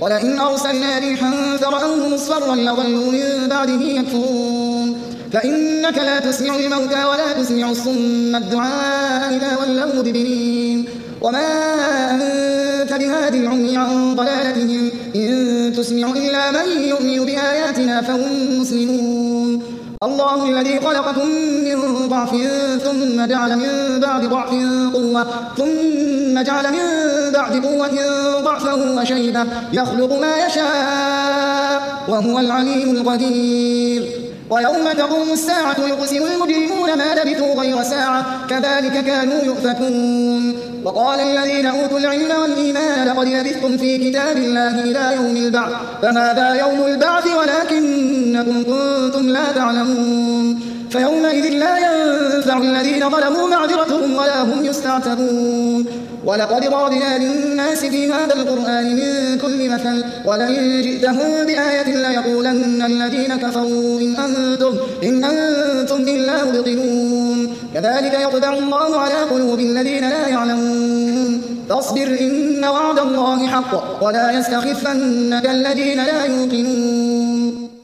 ولئن أرسلنا ريحا فرأوه مصفرا لظلوا من بعده يكفرون فإنك لا تسمع الموتى ولا تسمع الصم الدعاء إذا ولوا مدبرين وما أنت بهادي العمي عن ضلالتهم إن تسمع إلا من يؤمن بآياتنا فهم مسلمون الله الذي خلقكم من ضعف ثم جعل من بعد ضعف قوة ثم جعل من بعد قوة ضعفا وشيبة يخلق ما يشاء وهو العليم القدير ويوم تقوم الساعة يقسم المجرمون ما لبثوا غير ساعة كذلك كانوا يؤفكون وقال الذين أوتوا العلم والإيمان لقد لبثتم في كتاب الله إلى يوم البعث فهذا يوم البعث ولكنكم كنتم لا تعلمون فيومئذ لا ينفع الذين ظلموا معذرتهم ولا هم يستعتبون ولقد ضربنا للناس في هذا القرآن من كل مثل ولئن جئتهم بآية ليقولن الذين كفروا إن أنتم إلا مبطلون كذلك يطبع الله على قلوب الذين لا يعلمون فاصبر إن وعد الله حق ولا يستخفنك الذين لا يوقنون